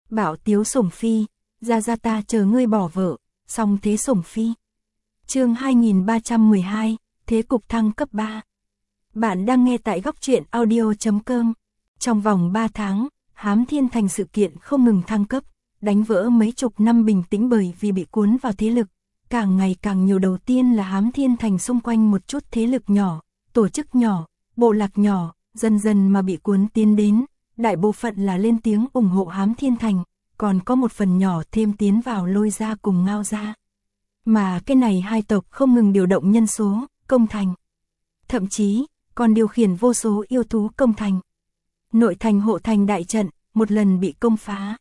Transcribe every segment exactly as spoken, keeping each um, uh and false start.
Bảo Tiếu Sủng Phi, ra ra ta chờ ngươi bỏ vợ, song thế Sủng Phi. Chương hai nghìn ba trăm mười hai, thế cục thăng cấp ba. Bạn đang nghe tại góc truyện audio chấm com. Trong vòng ba tháng, Hám Thiên Thành sự kiện không ngừng thăng cấp, đánh vỡ mấy chục năm bình tĩnh bởi vì bị cuốn vào thế lực. Càng ngày càng nhiều, đầu tiên là Hám Thiên Thành xung quanh một chút thế lực nhỏ, tổ chức nhỏ, bộ lạc nhỏ, dần dần mà bị cuốn tiến đến, đại bộ phận là lên tiếng ủng hộ Hám Thiên Thành, còn có một phần nhỏ thêm tiến vào Lôi gia cùng Ngao gia. Mà cái này hai tộc không ngừng điều động nhân số, công thành. Thậm chí, còn điều khiển vô số yêu thú công thành. Nội thành hộ thành đại trận, một lần bị công phá.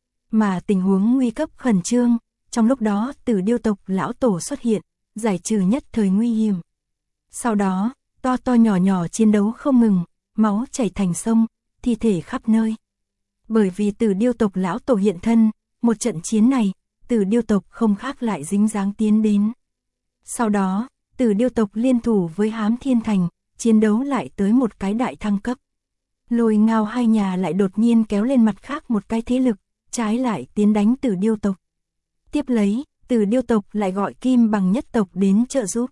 Mà tình huống nguy cấp khẩn trương, trong lúc đó Tử Điêu tộc lão tổ xuất hiện, giải trừ nhất thời nguy hiểm. Sau đó, to to nhỏ nhỏ chiến đấu không ngừng, máu chảy thành sông, thi thể khắp nơi. Bởi vì Tử Điêu tộc lão tổ hiện thân, một trận chiến này, Tử Điêu tộc không khác lại dính dáng tiến đến. Sau đó, Tử Điêu tộc liên thủ với Hám Thiên Thành, chiến đấu lại tới một cái đại thăng cấp. Lôi Ngao hai nhà lại đột nhiên kéo lên mặt khác một cái thế lực, trái lại tiến đánh Tử Điêu tộc. Tiếp lấy, Tử Điêu tộc lại gọi Kim Bằng nhất tộc đến trợ giúp.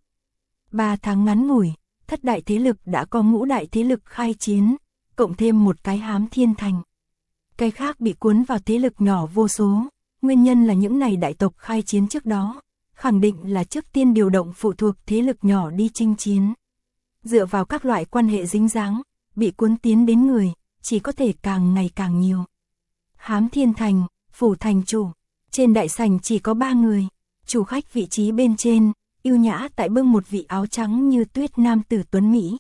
Ba tháng ngắn ngủi, thất đại thế lực đã có ngũ đại thế lực khai chiến, cộng thêm một cái Hám Thiên Thành. Cái khác bị cuốn vào thế lực nhỏ vô số, nguyên nhân là những này đại tộc khai chiến trước đó, khẳng định là trước tiên điều động phụ thuộc thế lực nhỏ đi chinh chiến. Dựa vào các loại quan hệ dính dáng, bị cuốn tiến đến người, chỉ có thể càng ngày càng nhiều. Hám Thiên Thành, phủ thành chủ, trên đại sảnh chỉ có ba người, chủ khách vị trí bên trên, yêu nhã tại bưng một vị áo trắng như tuyết nam tử tuấn Mỹ.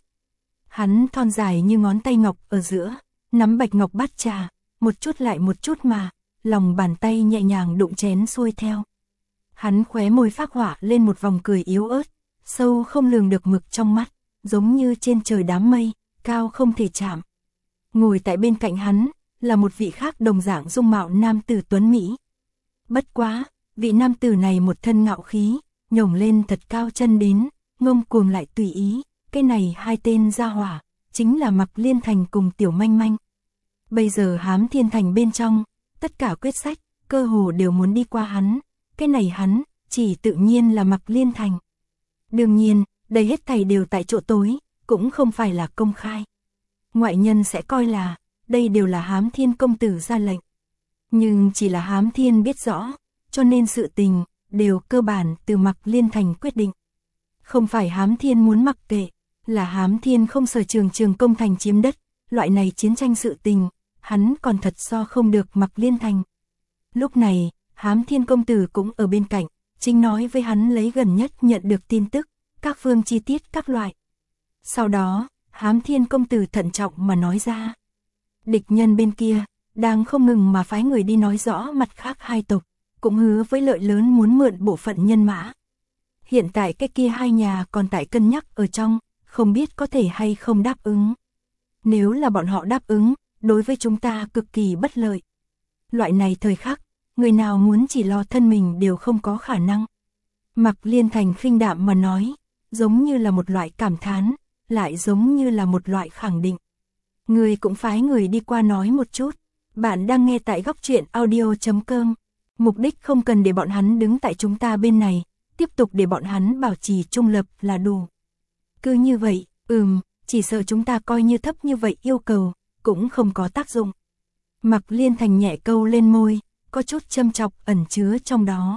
Hắn thon dài như ngón tay ngọc ở giữa, nắm bạch ngọc bát trà, một chút lại một chút mà, lòng bàn tay nhẹ nhàng đụng chén xuôi theo. Hắn khóe môi phác họa lên một vòng cười yếu ớt, sâu không lường được mực trong mắt, giống như trên trời đám mây, cao không thể chạm. Ngồi tại bên cạnh hắn, là một vị khác đồng dạng dung mạo nam tử tuấn Mỹ. Bất quá, vị nam tử này một thân ngạo khí, nhổng lên thật cao chân đến, ngông cuồng lại tùy ý, cái này hai tên gia hỏa, chính là Mặc Liên Thành cùng Tiểu Manh Manh. Bây giờ Hám Thiên Thành bên trong, tất cả quyết sách, cơ hồ đều muốn đi qua hắn, cái này hắn, chỉ tự nhiên là Mặc Liên Thành. Đương nhiên, đây hết thảy đều tại chỗ tối, cũng không phải là công khai. Ngoại nhân sẽ coi là, đây đều là Hám Thiên công tử ra lệnh. Nhưng chỉ là Hám Thiên biết rõ, cho nên sự tình, đều cơ bản từ Mặc Liên Thành quyết định. Không phải Hám Thiên muốn mặc kệ, là Hám Thiên không sở trường trường công thành chiếm đất, loại này chiến tranh sự tình, hắn còn thật so không được Mặc Liên Thành. Lúc này, Hám Thiên công tử cũng ở bên cạnh, chính nói với hắn lấy gần nhất nhận được tin tức, các phương chi tiết các loại. Sau đó, Hám Thiên công tử thận trọng mà nói ra. Địch nhân bên kia, đang không ngừng mà phái người đi nói rõ mặt khác hai tộc, cũng hứa với lợi lớn muốn mượn bộ phận nhân mã. Hiện tại cái kia hai nhà còn tại cân nhắc ở trong, không biết có thể hay không đáp ứng. Nếu là bọn họ đáp ứng, đối với chúng ta cực kỳ bất lợi. Loại này thời khắc, người nào muốn chỉ lo thân mình đều không có khả năng. Mặc Liên Thành khinh đạm mà nói, giống như là một loại cảm thán, lại giống như là một loại khẳng định. Người cũng phái người đi qua nói một chút. Bạn đang nghe tại góc truyện audio chấm com. Mục đích không cần để bọn hắn đứng tại chúng ta bên này, tiếp tục để bọn hắn bảo trì trung lập là đủ. Cứ như vậy, ừm, chỉ sợ chúng ta coi như thấp như vậy yêu cầu, cũng không có tác dụng. Mặc Liên Thành nhẹ câu lên môi, có chút châm chọc ẩn chứa trong đó.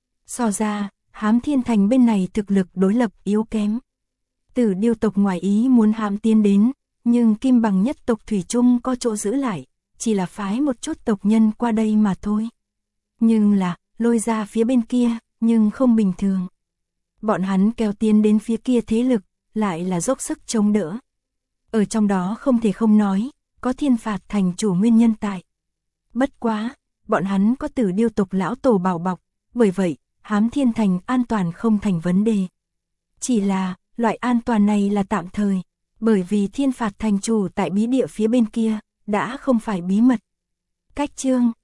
So ra, Hám Thiên Thành bên này thực lực đối lập yếu kém. Tử Điêu tộc ngoài ý muốn hãm tiến đến, nhưng Kim Bằng nhất tộc thủy chung có chỗ giữ lại, chỉ là phái một chút tộc nhân qua đây mà thôi. Nhưng là, Lôi ra phía bên kia, nhưng không bình thường. Bọn hắn kéo tiến đến phía kia thế lực, lại là dốc sức chống đỡ. Ở trong đó không thể không nói, có Thiên Phạt thành chủ nguyên nhân tại. Bất quá, bọn hắn có Tử Điêu tộc lão tổ bảo bọc, bởi vậy, Hám Thiên Thành an toàn không thành vấn đề. Chỉ là, loại an toàn này là tạm thời, bởi vì Thiên Phạt thành chủ tại bí địa phía bên kia, đã không phải bí mật. Cách chương